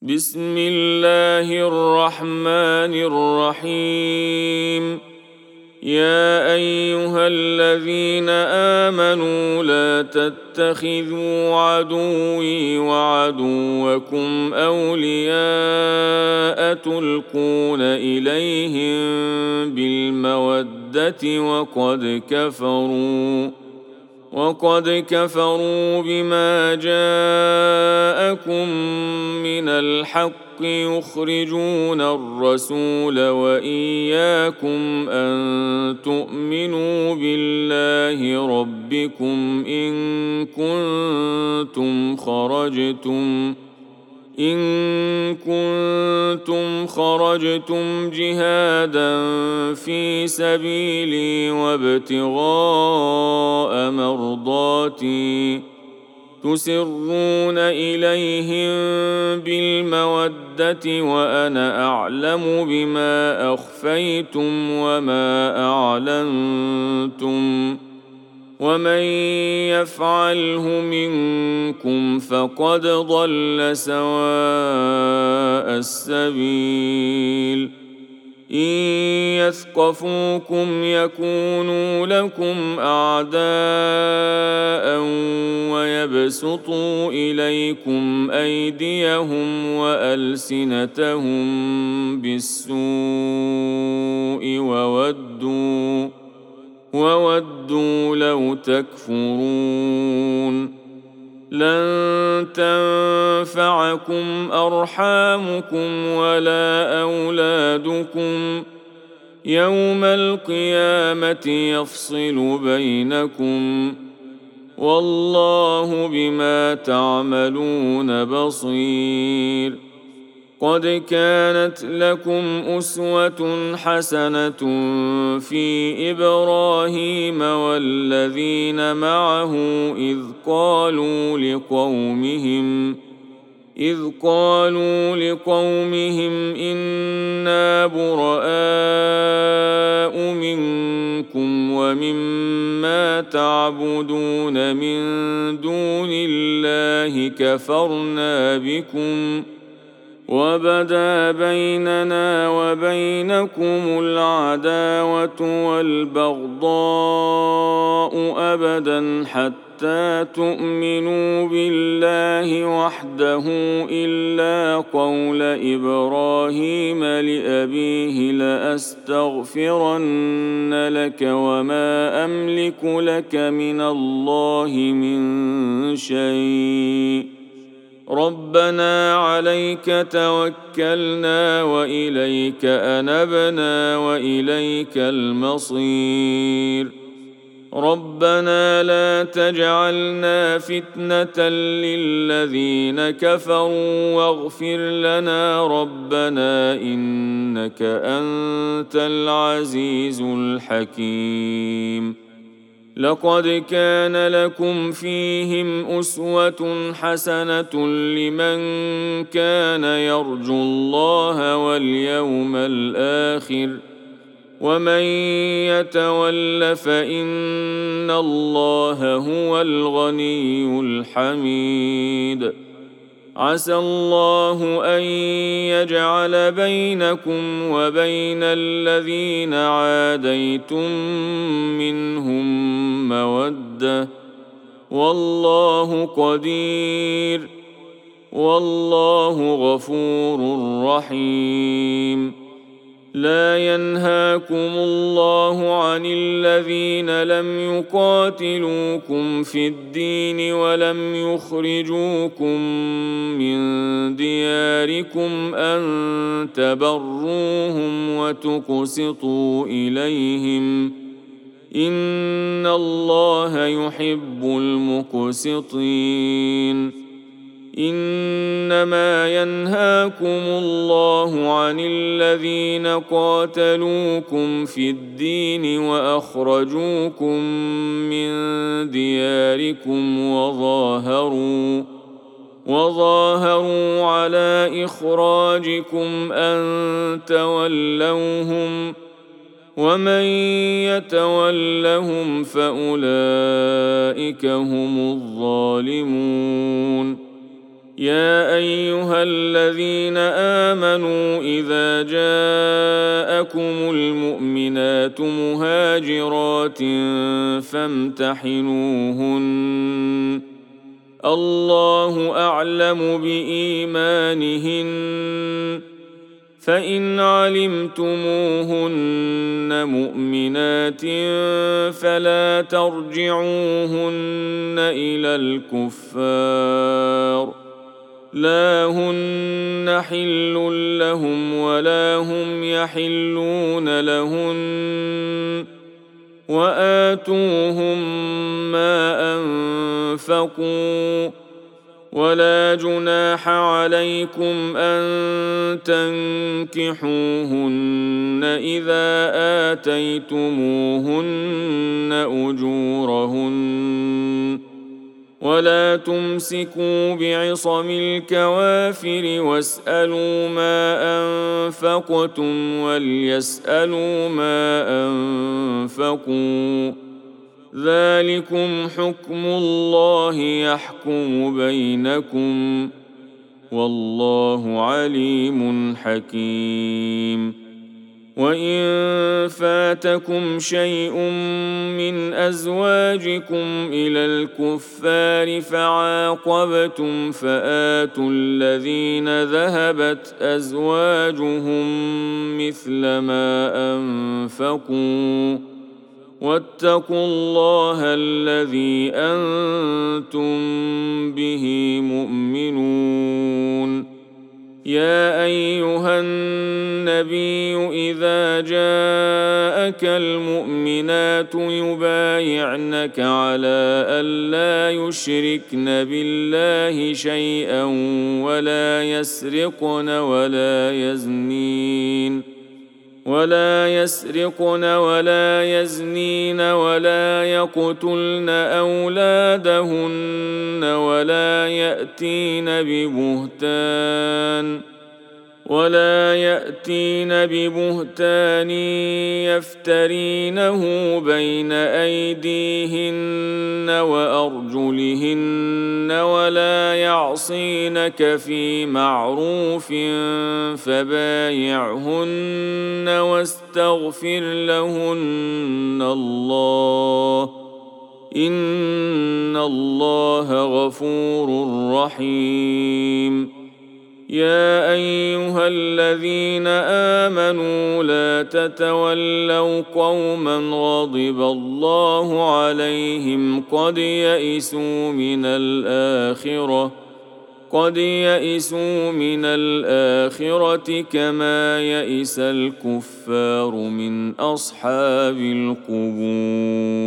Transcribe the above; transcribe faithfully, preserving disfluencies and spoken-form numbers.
بسم الله الرحمن الرحيم. يا أيها الذين آمنوا لا تتخذوا عدوي وعدوكم أولياء تلقون إليهم بالمودة وقد كفروا وقد كفروا بما جاءكم من الحق يخرجون الرسول وإياكم أن تؤمنوا بالله ربكم إن كنتم خرجتم إن كنتم خرجتم جهادا في سبيلي وابتغاء مرضاتي تسرون إليهم بالمودة وأنا أعلم بما أخفيتم وما أعلنتم ومن يفعله منكم فقد ضل سواء السبيل. إن يثقفوكم يكونوا لكم أعداء ويبسطوا إليكم أيديهم وألسنتهم بالسوء وودوا وودوا لو تكفرون. لن تنفعكم أرحامكم ولا أولادكم يوم القيامة يفصل بينكم والله بما تعملون بصير. قد كانت لكم أسوة حسنة في إبراهيم والذين معه إذ قالوا لقومهم إذ قالوا لقومهم إنا براء منكم ومما تعبدون من دون الله كفرنا بكم وبدا بيننا وبينكم العداوة والبغضاء أبدا حتى تؤمنوا بالله وحده إلا قول إبراهيم لأبيه لأستغفرن لك وما أملك لك من الله من شيء ربنا عليك توكلنا وإليك أنبنا وإليك المصير. ربنا لا تجعلنا فتنة للذين كفروا واغفر لنا ربنا إنك أنت العزيز الحكيم. لقد كان لكم فيهم أسوة حسنة لمن كان يرجو الله واليوم الآخر ومن يتول فإن الله هو الغني الحميد. عسى الله أن يجعل بينكم وبين الذين عاديتم منهم مودة والله قدير والله غفور رحيم. لا ينهاكم الله عن الذين لم يقاتلوكم في الدين ولم يخرجوكم من دياركم أن تبروهم وتقسطوا إليهم إن الله يحب المقسطين. إنما ينهاكم الله عن الذين قاتلوكم في الدين وأخرجوكم من دياركم وظاهروا وظاهروا على إخراجكم أن تولوهم ومن يتولهم فأولئك هم الظالمون. يا أيها الذين آمنوا إذا جاءكم المؤمنات مهاجرات فامتحنوهن الله أعلم بإيمانهن فإن علمتموهن مؤمنات فلا ترجعوهن إلى الكفار لا هن حل لهم ولا هم يحلون لهن وآتوهم ما أنفقوا ولا جناح عليكم أن تنكحوهن إذا آتيتموهن أجورهن ولا تمسكوا بعصم الكوافر واسألوا ما أنفقتم وليسألوا ما أنفقوا ذلكم حكم الله يحكم بينكم والله عليم حكيم وإن فاتكم شيء من أزواجكم إلى الكفار فعاقبتم فآتوا الذين ذهبت أزواجهم مثل ما أنفقوا واتقوا الله الذي أنتم به مؤمنون يا أيها النبي إذا جاءك المؤمنات يبايعنك على ألا يشركن بالله شيئا ولا يسرقن ولا يزنين ولا يسرقن ولا يزنين ولا يقتلن أولادهن ولا يأتين ببهتان ولا يأتين ببهتان يفترينه بين أيديهن وأرجلهن ولا يعصينك في معروف فبايعهن واستغفر لهن الله إن الله غفور رحيم يا أيها الذين آمنوا لا تتولوا قوما غضب الله عليهم قد يئسوا من الآخرة قد يئسوا من الآخرة كما يئس الكفار من أصحاب القبور